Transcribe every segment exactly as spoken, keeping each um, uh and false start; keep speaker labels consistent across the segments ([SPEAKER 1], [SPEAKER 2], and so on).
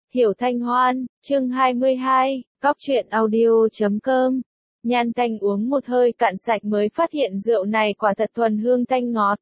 [SPEAKER 1] Hiểu Thanh Hoan, chương hai mươi hai, Cóc truyện audio chấm com. Nhan Thanh uống một hơi cạn sạch mới phát hiện rượu này quả thật thuần hương thanh ngọt.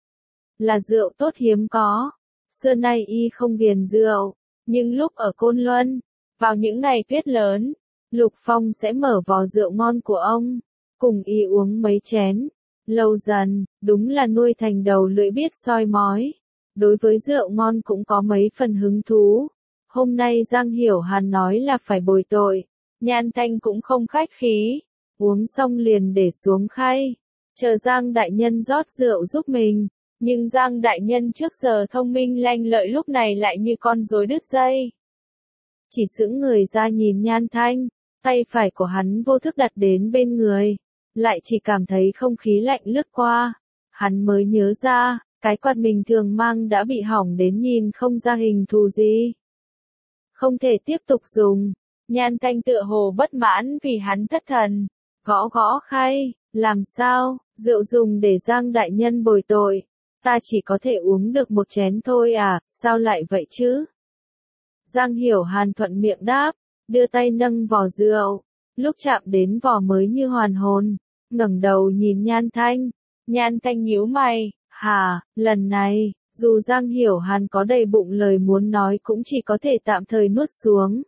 [SPEAKER 1] Là rượu tốt hiếm có. Xưa nay y không ghiền rượu, nhưng lúc ở Côn Luân, vào những ngày tuyết lớn, Lục Phong sẽ mở vò rượu ngon của ông, cùng y uống mấy chén. Lâu dần, đúng là nuôi thành đầu lưỡi biết soi mói. Đối với rượu ngon cũng có mấy phần hứng thú. Hôm nay Giang Hiểu Hàn nói là phải bồi tội, Nhan Thanh cũng không khách khí, uống xong liền để xuống khay, chờ Giang đại nhân rót rượu giúp mình, nhưng Giang đại nhân trước giờ thông minh lanh lợi lúc này lại như con rối đứt dây. Chỉ sững người ra nhìn Nhan Thanh, tay phải của hắn vô thức đặt đến bên người, lại chỉ cảm thấy không khí lạnh lướt qua, hắn mới nhớ ra, cái quạt mình thường mang đã bị hỏng đến nhìn không ra hình thù gì. Không thể tiếp tục dùng. Nhan Thanh tựa hồ bất mãn vì hắn thất thần. Gõ gõ khay, làm sao, rượu dùng để Giang đại nhân bồi tội. Ta chỉ có thể uống được một chén thôi à, sao lại vậy chứ? Giang Hiểu Hàn thuận miệng đáp, đưa tay nâng vò rượu. Lúc chạm đến vò mới như hoàn hồn, ngẩng đầu nhìn Nhan Thanh. Nhan Thanh nhíu mày, hả, lần này. Dù Giang Hiểu Hàn có đầy bụng lời muốn nói cũng chỉ có thể tạm thời nuốt xuống.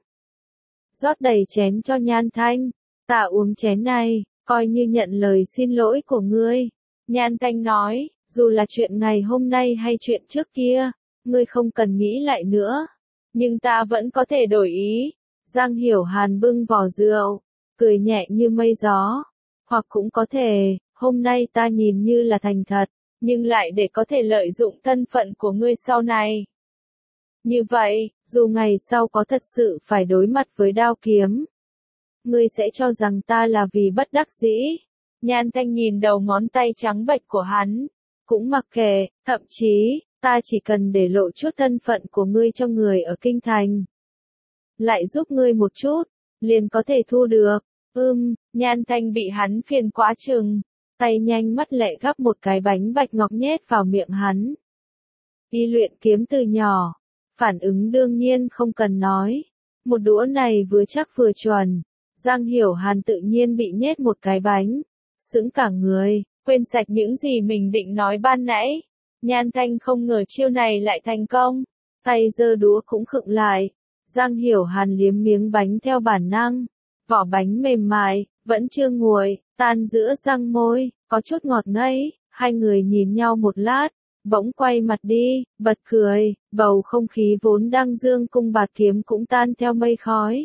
[SPEAKER 1] Rót đầy chén cho Nhan Thanh, ta uống chén này, coi như nhận lời xin lỗi của ngươi. Nhan Thanh nói, dù là chuyện ngày hôm nay hay chuyện trước kia, ngươi không cần nghĩ lại nữa. Nhưng ta vẫn có thể đổi ý. Giang Hiểu Hàn bưng vò rượu, cười nhẹ như mây gió. Hoặc cũng có thể, hôm nay ta nhìn như là thành thật, nhưng lại để có thể lợi dụng thân phận của ngươi sau này. Như vậy, dù ngày sau có thật sự phải đối mặt với đao kiếm, ngươi sẽ cho rằng ta là vì bất đắc dĩ. Nhan Thanh nhìn đầu ngón tay trắng bệch của hắn, cũng mặc kệ, thậm chí, ta chỉ cần để lộ chút thân phận của ngươi cho người ở Kinh Thành. Lại giúp ngươi một chút, liền có thể thu được. Ưm, Nhan Thanh bị hắn phiền quá chừng. Tay nhanh mắt lẹ gắp một cái bánh bạch ngọt nhét vào miệng hắn. Y luyện kiếm từ nhỏ, phản ứng đương nhiên không cần nói. Một đũa này vừa chắc vừa chuẩn. Giang Hiểu Hàn tự nhiên bị nhét một cái bánh, sững cả người, quên sạch những gì mình định nói ban nãy. Nhan Thanh không ngờ chiêu này lại thành công, tay giơ đũa cũng khựng lại. Giang Hiểu Hàn liếm miếng bánh theo bản năng, vỏ bánh mềm mại, vẫn chưa nguội, tan giữa răng môi, có chút ngọt ngấy. Hai người nhìn nhau một lát, bỗng quay mặt đi, bật cười, bầu không khí vốn đang dương cung bạt kiếm cũng tan theo mây khói.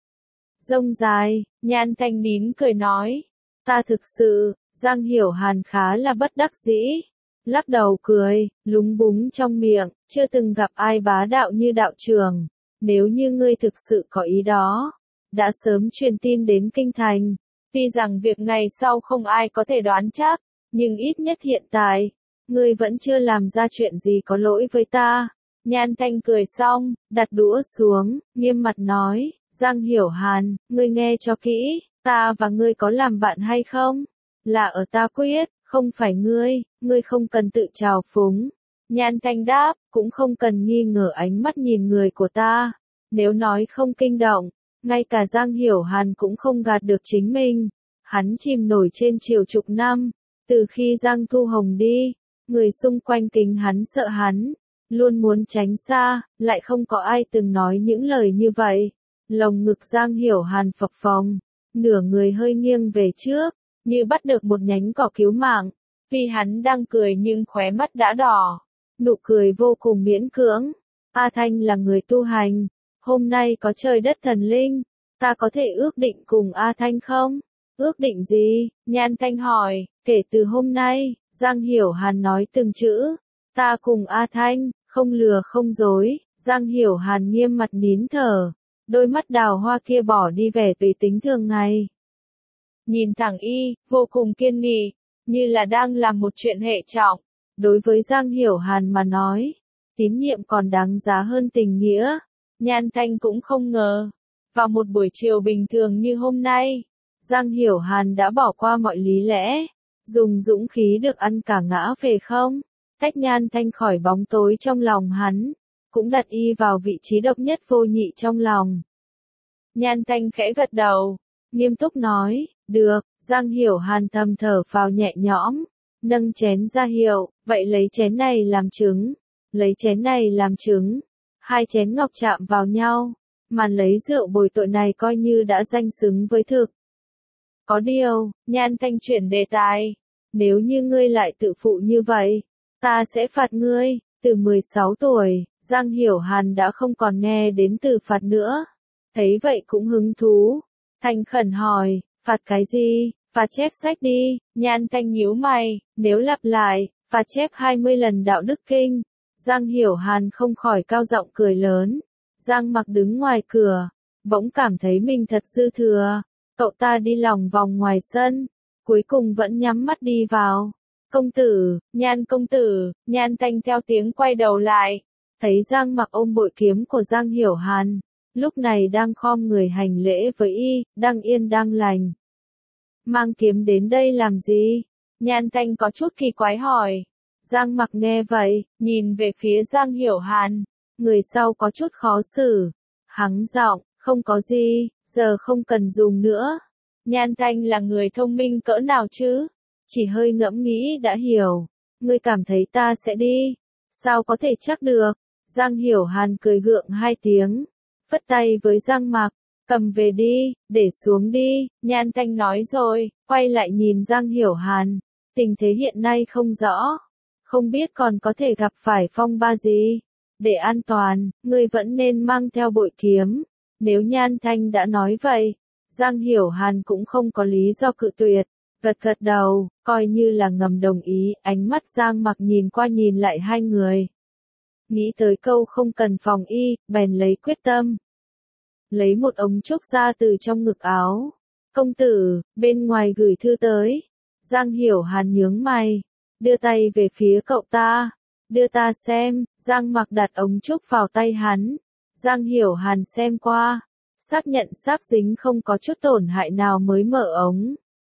[SPEAKER 1] Rông dài, Nhan Thanh nín cười nói, ta thực sự. Giang Hiểu Hàn khá là bất đắc dĩ, lắc đầu cười, lúng búng trong miệng, chưa từng gặp ai bá đạo như đạo trưởng. Nếu như ngươi thực sự có ý đó, đã sớm truyền tin đến Kinh Thành. Tuy rằng việc ngày sau không ai có thể đoán chắc, nhưng ít nhất hiện tại, ngươi vẫn chưa làm ra chuyện gì có lỗi với ta. Nhan Thanh cười xong, đặt đũa xuống, nghiêm mặt nói, Giang Hiểu Hàn, ngươi nghe cho kỹ, ta và ngươi có làm bạn hay không? Là ở ta quyết, không phải ngươi, ngươi không cần tự trào phúng. Nhan Thanh đáp, cũng không cần nghi ngờ ánh mắt nhìn người của ta. Nếu nói không kinh động, ngay cả Giang Hiểu Hàn cũng không gạt được chính mình. Hắn chìm nổi trên chiều chục năm, từ khi Giang Thu Hồng đi, người xung quanh kính hắn sợ hắn, luôn muốn tránh xa, lại không có ai từng nói những lời như vậy. Lồng ngực Giang Hiểu Hàn phập phồng, nửa người hơi nghiêng về trước, như bắt được một nhánh cỏ cứu mạng. Vì hắn đang cười nhưng khóe mắt đã đỏ, nụ cười vô cùng miễn cưỡng. A Thanh là người tu hành, hôm nay có trời đất thần linh, ta có thể ước định cùng A Thanh không? Ước định gì? Nhan Thanh hỏi. Kể từ hôm nay, Giang Hiểu Hàn nói từng chữ, ta cùng A Thanh, không lừa không dối. Giang Hiểu Hàn nghiêm mặt nín thở, đôi mắt đào hoa kia bỏ đi vẻ tùy tính thường ngày. Nhìn thẳng y, vô cùng kiên nghị, như là đang làm một chuyện hệ trọng. Đối với Giang Hiểu Hàn mà nói, tín nhiệm còn đáng giá hơn tình nghĩa. Nhan Thanh cũng không ngờ, vào một buổi chiều bình thường như hôm nay, Giang Hiểu Hàn đã bỏ qua mọi lý lẽ, dùng dũng khí được ăn cả ngã về không, tách Nhan Thanh khỏi bóng tối trong lòng hắn. cũng đặt y vào vị trí độc nhất vô nhị trong lòng. Nhan Thanh khẽ gật đầu, nghiêm túc nói, được. Giang Hiểu Hàn thầm thở phào nhẹ nhõm, nâng chén ra hiệu, vậy lấy chén này làm chứng, lấy chén này làm chứng. Hai chén ngọc chạm vào nhau, màn lấy rượu bồi tội này coi như đã danh xứng với thực. Có điều, Nhan Thanh chuyển đề tài, nếu như ngươi lại tự phụ như vậy, ta sẽ phạt ngươi. Từ mười sáu tuổi, Giang Hiểu Hàn đã không còn nghe đến từ phạt nữa. Thấy vậy cũng hứng thú, thành khẩn hỏi, phạt cái gì? Phạt chép sách đi. Nhan Thanh nhíu mày, nếu lặp lại, phạt chép hai mươi lần đạo đức kinh. Giang Hiểu Hàn không khỏi cao giọng cười lớn. Giang Mặc đứng ngoài cửa, bỗng cảm thấy mình thật dư thừa. Cậu ta đi lòng vòng ngoài sân, cuối cùng vẫn nhắm mắt đi vào. Công tử, Nhan công tử. Nhan Thanh theo tiếng quay đầu lại, thấy Giang Mặc ôm bội kiếm của Giang Hiểu Hàn, lúc này đang khom người hành lễ với y, đang yên đang lành. Mang kiếm đến đây làm gì? Nhan Thanh có chút kỳ quái hỏi. Giang Mặc nghe vậy, nhìn về phía Giang Hiểu Hàn, người sau có chút khó xử. Hắng giọng, không có gì, giờ không cần dùng nữa. Nhan Thanh là người thông minh cỡ nào chứ? Chỉ hơi ngẫm nghĩ đã hiểu. Ngươi cảm thấy ta sẽ đi? Sao có thể chắc được? Giang Hiểu Hàn cười gượng hai tiếng, phất tay với Giang Mặc, cầm về đi, để xuống đi. Nhan Thanh nói rồi, quay lại nhìn Giang Hiểu Hàn, tình thế hiện nay không rõ, không biết còn có thể gặp phải phong ba gì. Để an toàn, ngươi vẫn nên mang theo bội kiếm. Nếu Nhan Thanh đã nói vậy, Giang Hiểu Hàn cũng không có lý do cự tuyệt, gật gật đầu, coi như là ngầm đồng ý. Ánh mắt Giang Mặc nhìn qua nhìn lại hai người, nghĩ tới câu không cần phòng y, bèn lấy quyết tâm. Lấy một ống trúc ra từ trong ngực áo. Công tử, bên ngoài gửi thư tới. Giang Hiểu Hàn nhướng mày, đưa tay về phía cậu ta. Đưa ta xem. Giang Mặc đặt ống trúc vào tay hắn. Giang Hiểu Hàn xem qua, xác nhận sáp dính không có chút tổn hại nào mới mở ống.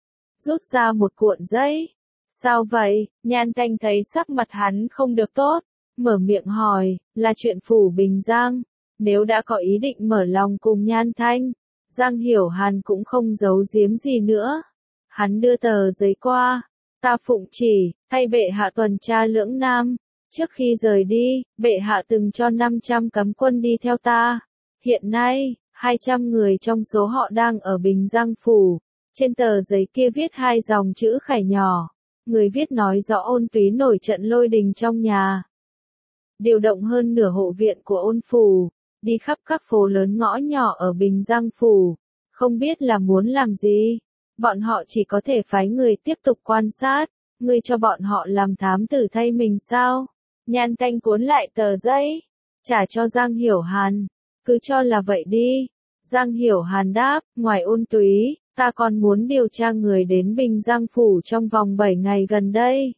[SPEAKER 1] Rút ra một cuộn giấy. Sao vậy? Nhan Thanh thấy sắc mặt hắn không được tốt, mở miệng hỏi, là chuyện phủ Bình Giang. Nếu đã có ý định mở lòng cùng Nhan Thanh, Giang Hiểu Hàn cũng không giấu giếm gì nữa. Hắn đưa tờ giấy qua, ta phụng chỉ, thay bệ hạ tuần tra lưỡng nam. Trước khi rời đi, bệ hạ từng cho năm trăm cấm quân đi theo ta. Hiện nay, hai trăm người trong số họ đang ở Bình Giang Phủ. Trên tờ giấy kia viết hai dòng chữ khải nhỏ. Người viết nói rõ Ôn Túy nổi trận lôi đình trong nhà. Điều động hơn nửa hộ viện của Ôn Phủ, đi khắp các phố lớn ngõ nhỏ ở Bình Giang Phủ. Không biết là muốn làm gì. Bọn họ chỉ có thể phái người tiếp tục quan sát. Ngươi cho bọn họ làm thám tử thay mình sao? Nhan Thanh cuốn lại tờ giấy, trả cho Giang Hiểu Hàn. Cứ cho là vậy đi. Giang Hiểu Hàn đáp, ngoài Ôn Túy, ta còn muốn điều tra người đến Bình Giang Phủ trong vòng bảy ngày gần đây.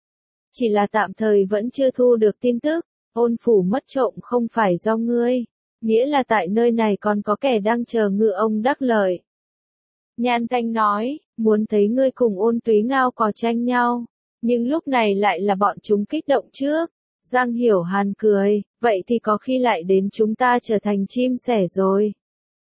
[SPEAKER 1] Chỉ là tạm thời vẫn chưa thu được tin tức. Ôn Phủ mất trộm không phải do ngươi, nghĩa là tại nơi này còn có kẻ đang chờ ngự ông đắc lợi. Nhan Thanh nói, muốn thấy ngươi cùng Ôn Túy ngao cò tranh nhau, nhưng lúc này lại là bọn chúng kích động trước. Giang Hiểu Hàn cười, vậy thì có khi lại đến chúng ta trở thành chim sẻ rồi.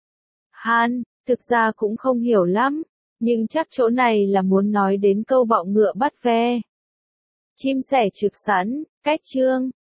[SPEAKER 1] Hàn, thực ra cũng không hiểu lắm, nhưng chắc chỗ này là muốn nói đến câu bọ ngựa bắt ve. Chim sẻ trực sẵn, cách chương.